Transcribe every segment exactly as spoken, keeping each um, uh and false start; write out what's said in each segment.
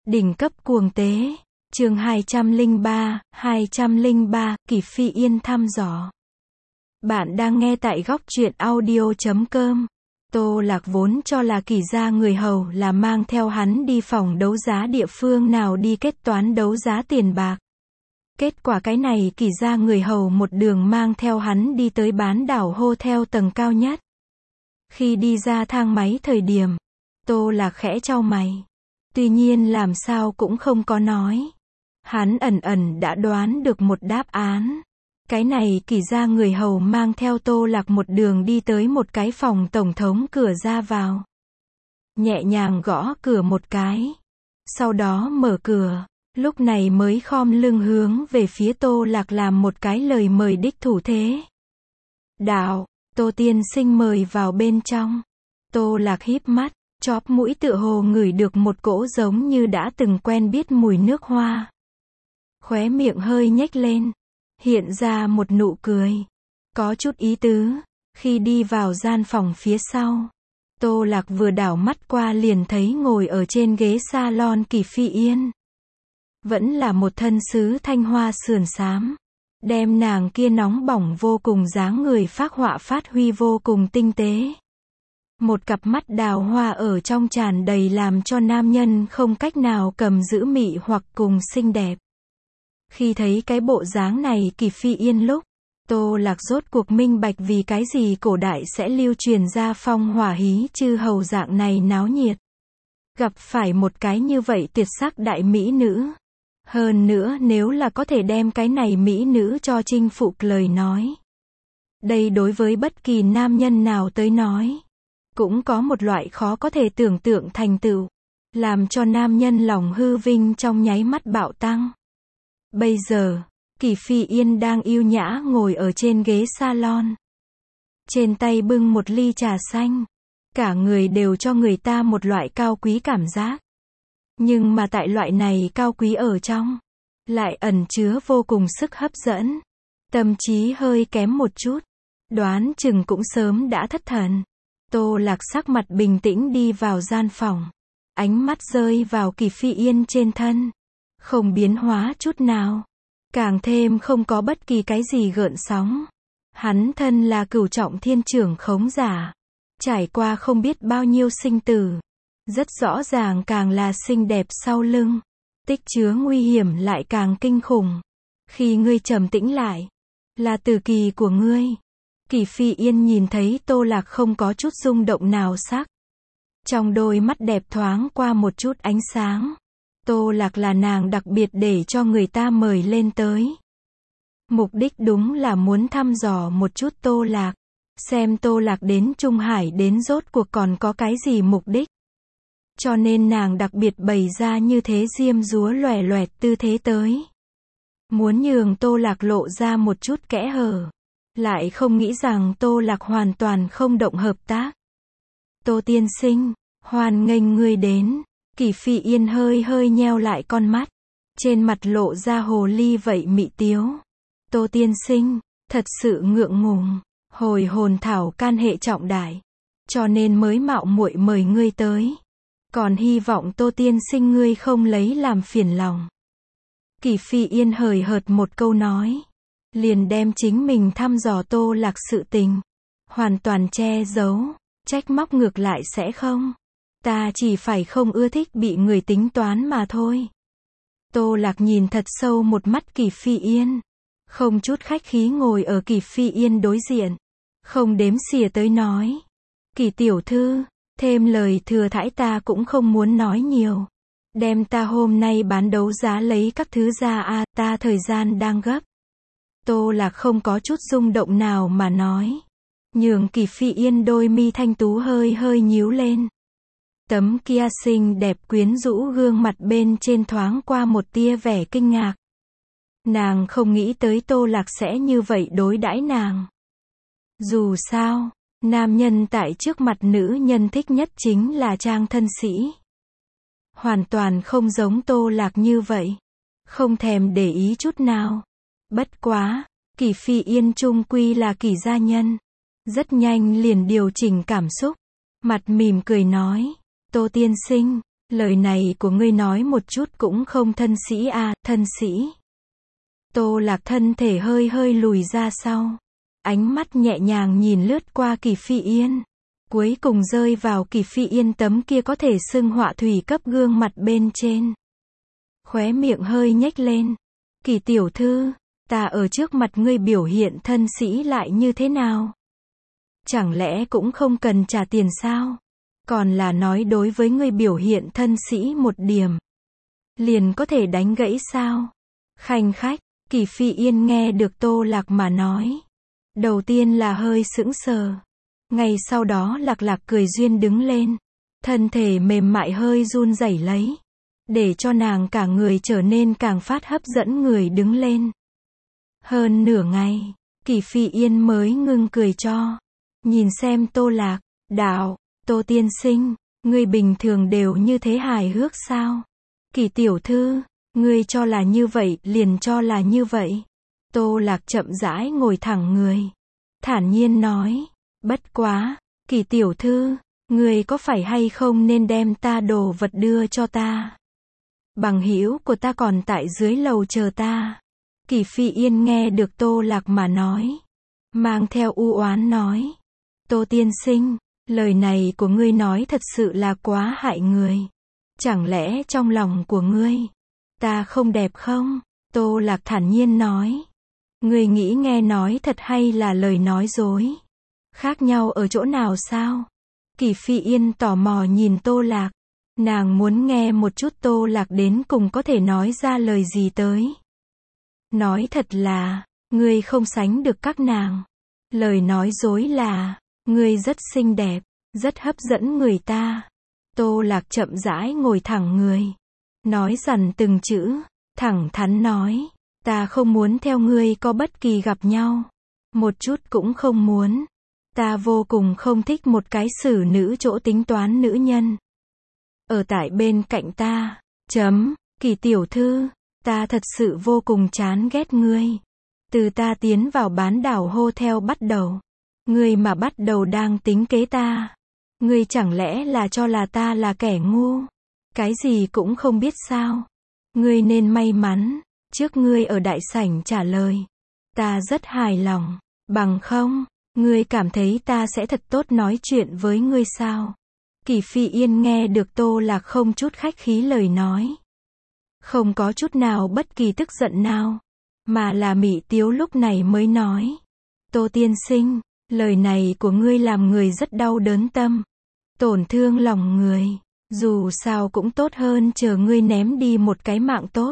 Đỉnh cấp cuồng tế. Chương hai trăm lẻ ba, hai trăm lẻ ba, Kỷ Phi Yên thăm dò. Bạn đang nghe tại góc truyện audio chấm com. Tô Lạc vốn cho là Kỷ gia người hầu là mang theo hắn đi phòng đấu giá địa phương nào đi kết toán đấu giá tiền bạc. Kết quả cái này Kỷ gia người hầu một đường mang theo hắn đi tới bán đảo hotel tầng cao nhất. Khi đi ra thang máy thời điểm, Tô Lạc khẽ chau mày. Tuy nhiên làm sao cũng không có nói. Hắn ẩn ẩn đã đoán được một đáp án. Cái này Kỷ gia người hầu mang theo Tô Lạc một đường đi tới một cái phòng tổng thống cửa ra vào. Nhẹ nhàng gõ cửa một cái. Sau đó mở cửa. Lúc này mới khom lưng hướng về phía Tô Lạc làm một cái lời mời đích thủ thế. Đạo, Tô tiên sinh mời vào bên trong. Tô Lạc híp mắt, chóp mũi tựa hồ ngửi được một cỗ giống như đã từng quen biết mùi nước hoa. Khóe miệng hơi nhếch lên, hiện ra một nụ cười, có chút ý tứ. Khi đi vào gian phòng phía sau, Tô Lạc vừa đảo mắt qua liền thấy ngồi ở trên ghế salon Kỷ Phi Yên. Vẫn là một thân sứ thanh hoa sườn xám, đem nàng kia nóng bỏng vô cùng dáng người phác họa phát huy vô cùng tinh tế. Một cặp mắt đào hoa ở trong tràn đầy làm cho nam nhân không cách nào cầm giữ mị hoặc cùng xinh đẹp. Khi thấy cái bộ dáng này Kỷ Phi Yên lúc, Tô Lạc rốt cuộc minh bạch vì cái gì cổ đại sẽ lưu truyền ra phong hỏa hí chư hầu dạng này náo nhiệt. Gặp phải một cái như vậy tuyệt sắc đại mỹ nữ. Hơn nữa nếu là có thể đem cái này mỹ nữ cho chinh phục lời nói. Đây đối với bất kỳ nam nhân nào tới nói, cũng có một loại khó có thể tưởng tượng thành tựu, làm cho nam nhân lòng hư vinh trong nháy mắt bạo tăng. Bây giờ, Kỷ Phi Yên đang yêu nhã ngồi ở trên ghế salon. Trên tay bưng một ly trà xanh. Cả người đều cho người ta một loại cao quý cảm giác. Nhưng mà tại loại này cao quý ở trong, lại ẩn chứa vô cùng sức hấp dẫn. Tâm trí hơi kém một chút, đoán chừng cũng sớm đã thất thần. Tô Lạc sắc mặt bình tĩnh đi vào gian phòng. Ánh mắt rơi vào Kỷ Phi Yên trên thân. Không biến hóa chút nào. Càng thêm không có bất kỳ cái gì gợn sóng. Hắn thân là cửu trọng thiên trưởng khống giả. Trải qua không biết bao nhiêu sinh tử. Rất rõ ràng càng là xinh đẹp sau lưng. Tích chứa nguy hiểm lại càng kinh khủng. Khi ngươi trầm tĩnh lại, là từ kỳ của ngươi. Kỷ Phi Yên nhìn thấy Tô Lạc không có chút rung động nào sắc. Trong đôi mắt đẹp thoáng qua một chút ánh sáng. Tô Lạc là nàng đặc biệt để cho người ta mời lên tới. Mục đích đúng là muốn thăm dò một chút Tô Lạc. Xem Tô Lạc đến Trung Hải đến rốt cuộc còn có cái gì mục đích. Cho nên nàng đặc biệt bày ra như thế diêm dúa loẻ loẹt tư thế tới. Muốn nhường Tô Lạc lộ ra một chút kẽ hở. Lại không nghĩ rằng Tô Lạc hoàn toàn không động hợp tác. Tô tiên sinh, hoan nghênh ngươi đến. Kỷ Phi Yên hơi hơi nheo lại con mắt. Trên mặt lộ ra hồ ly vậy mị tiếu. Tô tiên sinh, thật sự ngượng ngùng. Hồi hồn thảo can hệ trọng đại. Cho nên mới mạo muội mời ngươi tới. Còn hy vọng Tô tiên sinh ngươi không lấy làm phiền lòng. Kỷ Phi Yên hời hợt một câu nói. Liền đem chính mình thăm dò Tô Lạc sự tình. Hoàn toàn che giấu. Trách móc ngược lại sẽ không. Ta chỉ phải không ưa thích bị người tính toán mà thôi. Tô Lạc nhìn thật sâu một mắt Kỷ Phi Yên. Không chút khách khí ngồi ở Kỷ Phi Yên đối diện. Không đếm xỉa tới nói. Kỷ tiểu thư, thêm lời thừa thãi ta cũng không muốn nói nhiều. Đem ta hôm nay bán đấu giá lấy các thứ ra a, ta thời gian đang gấp. Tô Lạc không có chút rung động nào mà nói. Nhường Kỷ Phi Yên đôi mi thanh tú hơi hơi nhíu lên. Tấm kia xinh đẹp quyến rũ gương mặt bên trên thoáng qua một tia vẻ kinh ngạc. Nàng không nghĩ tới Tô Lạc sẽ như vậy đối đãi nàng. Dù sao, nam nhân tại trước mặt nữ nhân thích nhất chính là trang thân sĩ. Hoàn toàn không giống Tô Lạc như vậy. Không thèm để ý chút nào. Bất quá, Kỷ Phi Yên chung quy là Kỷ gia nhân. Rất nhanh liền điều chỉnh cảm xúc. Mặt mỉm cười nói. Tô tiên sinh, Lời này của ngươi nói một chút cũng không thân sĩ à, thân sĩ. Tô Lạc thân thể hơi hơi lùi ra sau. Ánh mắt nhẹ nhàng nhìn lướt qua Kỷ Phi Yên. Cuối cùng rơi vào Kỷ Phi Yên tấm kia có thể xưng họa thủy cấp gương mặt bên trên. Khóe miệng hơi nhếch lên. Kỷ tiểu thư, ta ở trước mặt ngươi biểu hiện thân sĩ lại như thế nào? Chẳng lẽ cũng không cần trả tiền sao? Còn là nói đối với ngươi biểu hiện thân sĩ một điểm. Liền có thể đánh gãy sao? Khanh khách, Kỷ Phi Yên nghe được Tô Lạc mà nói. Đầu tiên là hơi sững sờ. Ngay sau đó Lạc Lạc cười duyên đứng lên. Thân thể mềm mại hơi run rẩy lấy. Để cho nàng cả người trở nên càng phát hấp dẫn người đứng lên. Hơn nửa ngày, Kỷ Phi Yên mới ngưng cười cho. Nhìn xem Tô Lạc, đạo, Tô tiên sinh, ngươi bình thường đều như thế hài hước sao? Kỷ tiểu thư, ngươi cho là như vậy, liền cho là như vậy. Tô Lạc chậm rãi ngồi thẳng người. Thản nhiên nói, bất quá, Kỷ tiểu thư, ngươi có phải hay không nên đem ta đồ vật đưa cho ta? Bằng hữu của ta còn tại dưới lầu chờ ta. Kỷ Phi Yên nghe được Tô Lạc mà nói. Mang theo u oán nói. Tô tiên sinh, lời này của ngươi nói thật sự là quá hại người. Chẳng lẽ trong lòng của ngươi, ta không đẹp không? Tô Lạc thản nhiên nói. Ngươi nghĩ nghe nói thật hay là lời nói dối? Khác nhau ở chỗ nào sao? Kỷ Phi Yên tò mò nhìn Tô Lạc. Nàng muốn nghe một chút Tô Lạc đến cùng có thể nói ra lời gì tới. Nói thật là, ngươi không sánh được các nàng. Lời nói dối là, ngươi rất xinh đẹp, rất hấp dẫn người ta. Tô Lạc chậm rãi ngồi thẳng người. Nói dằn từng chữ, thẳng thắn nói. Ta không muốn theo ngươi có bất kỳ gặp nhau. Một chút cũng không muốn. Ta vô cùng không thích một cái xử nữ chỗ tính toán nữ nhân. Ở tại bên cạnh ta. Chấm, Kỷ tiểu thư, ta thật sự vô cùng chán ghét ngươi. Từ ta tiến vào bán đảo hotel bắt đầu. Ngươi mà bắt đầu đang tính kế ta. Ngươi chẳng lẽ là cho là ta là kẻ ngu? Cái gì cũng không biết sao? Ngươi nên may mắn. Trước ngươi ở đại sảnh trả lời. Ta rất hài lòng. Bằng không, ngươi cảm thấy ta sẽ thật tốt nói chuyện với ngươi sao? Kỷ Phi Yên nghe được Tô Lạc không chút khách khí lời nói. Không có chút nào bất kỳ tức giận nào. Mà là mị tiếu lúc này mới nói. Tô tiên sinh, lời này của ngươi làm người rất đau đớn tâm. Tổn thương lòng người. Dù sao cũng tốt hơn chờ ngươi ném đi một cái mạng tốt.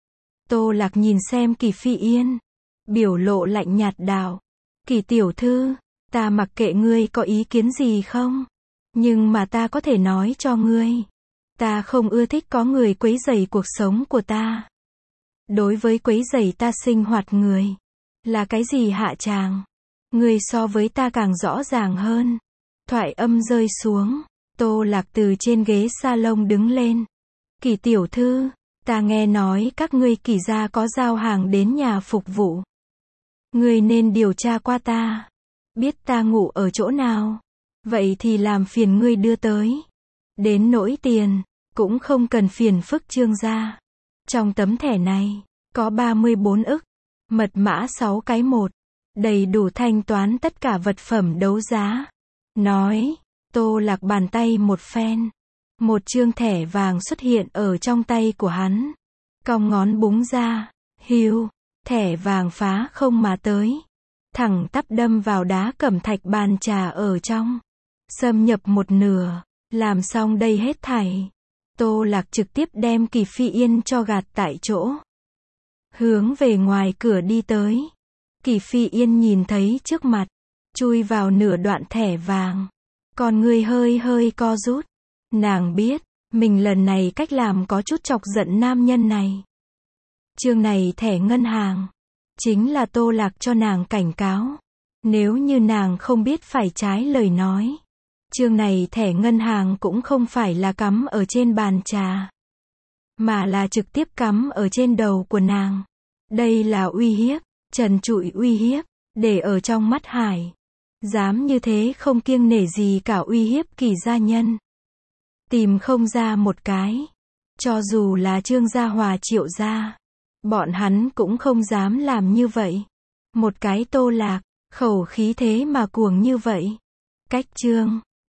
Tô Lạc nhìn xem Kỷ Phi Yên. Biểu lộ lạnh nhạt đạo. Kỷ tiểu thư, ta mặc kệ ngươi có ý kiến gì không? Nhưng mà ta có thể nói cho ngươi. Ta không ưa thích có người quấy rầy cuộc sống của ta. Đối với quấy rầy ta sinh hoạt người. Là cái gì hạ tràng? Ngươi so với ta càng rõ ràng hơn. Thoại âm rơi xuống. Tô Lạc từ trên ghế salon đứng lên. Kỷ tiểu thư, ta nghe nói các ngươi Kỷ gia có giao hàng đến nhà phục vụ. Ngươi nên điều tra qua ta. Biết ta ngủ ở chỗ nào. Vậy thì làm phiền ngươi đưa tới. Đến nỗi tiền, cũng không cần phiền phức Trương gia. Trong tấm thẻ này, có ba mươi bốn ức. Mật mã sáu cái một. Đầy đủ thanh toán tất cả vật phẩm đấu giá. Nói, Tô Lạc bàn tay một phen. Một trương thẻ vàng xuất hiện ở trong tay của hắn. Cong ngón búng ra. Hiu, thẻ vàng phá không mà tới. Thẳng tắp đâm vào đá cẩm thạch bàn trà ở trong. Xâm nhập một nửa. Làm xong đây hết thảy. Tô Lạc trực tiếp đem Kỷ Phi Yên cho gạt tại chỗ. Hướng về ngoài cửa đi tới. Kỷ Phi Yên nhìn thấy trước mặt. Chui vào nửa đoạn thẻ vàng. Còn người hơi hơi co rút. Nàng biết, mình lần này cách làm có chút chọc giận nam nhân này. Chương này thẻ ngân hàng. Chính là Tô Lạc cho nàng cảnh cáo. Nếu như nàng không biết phải trái lời nói. Chương này thẻ ngân hàng cũng không phải là cắm ở trên bàn trà. Mà là trực tiếp cắm ở trên đầu của nàng. Đây là uy hiếp, trần trụi uy hiếp, để ở trong mắt Hải. Dám như thế không kiêng nể gì cả uy hiếp Kỷ gia nhân. Tìm không ra một cái. Cho dù là Trương gia Hòa Triệu gia, bọn hắn cũng không dám làm như vậy. Một cái Tô Lạc, khẩu khí thế mà cuồng như vậy. Cách Trương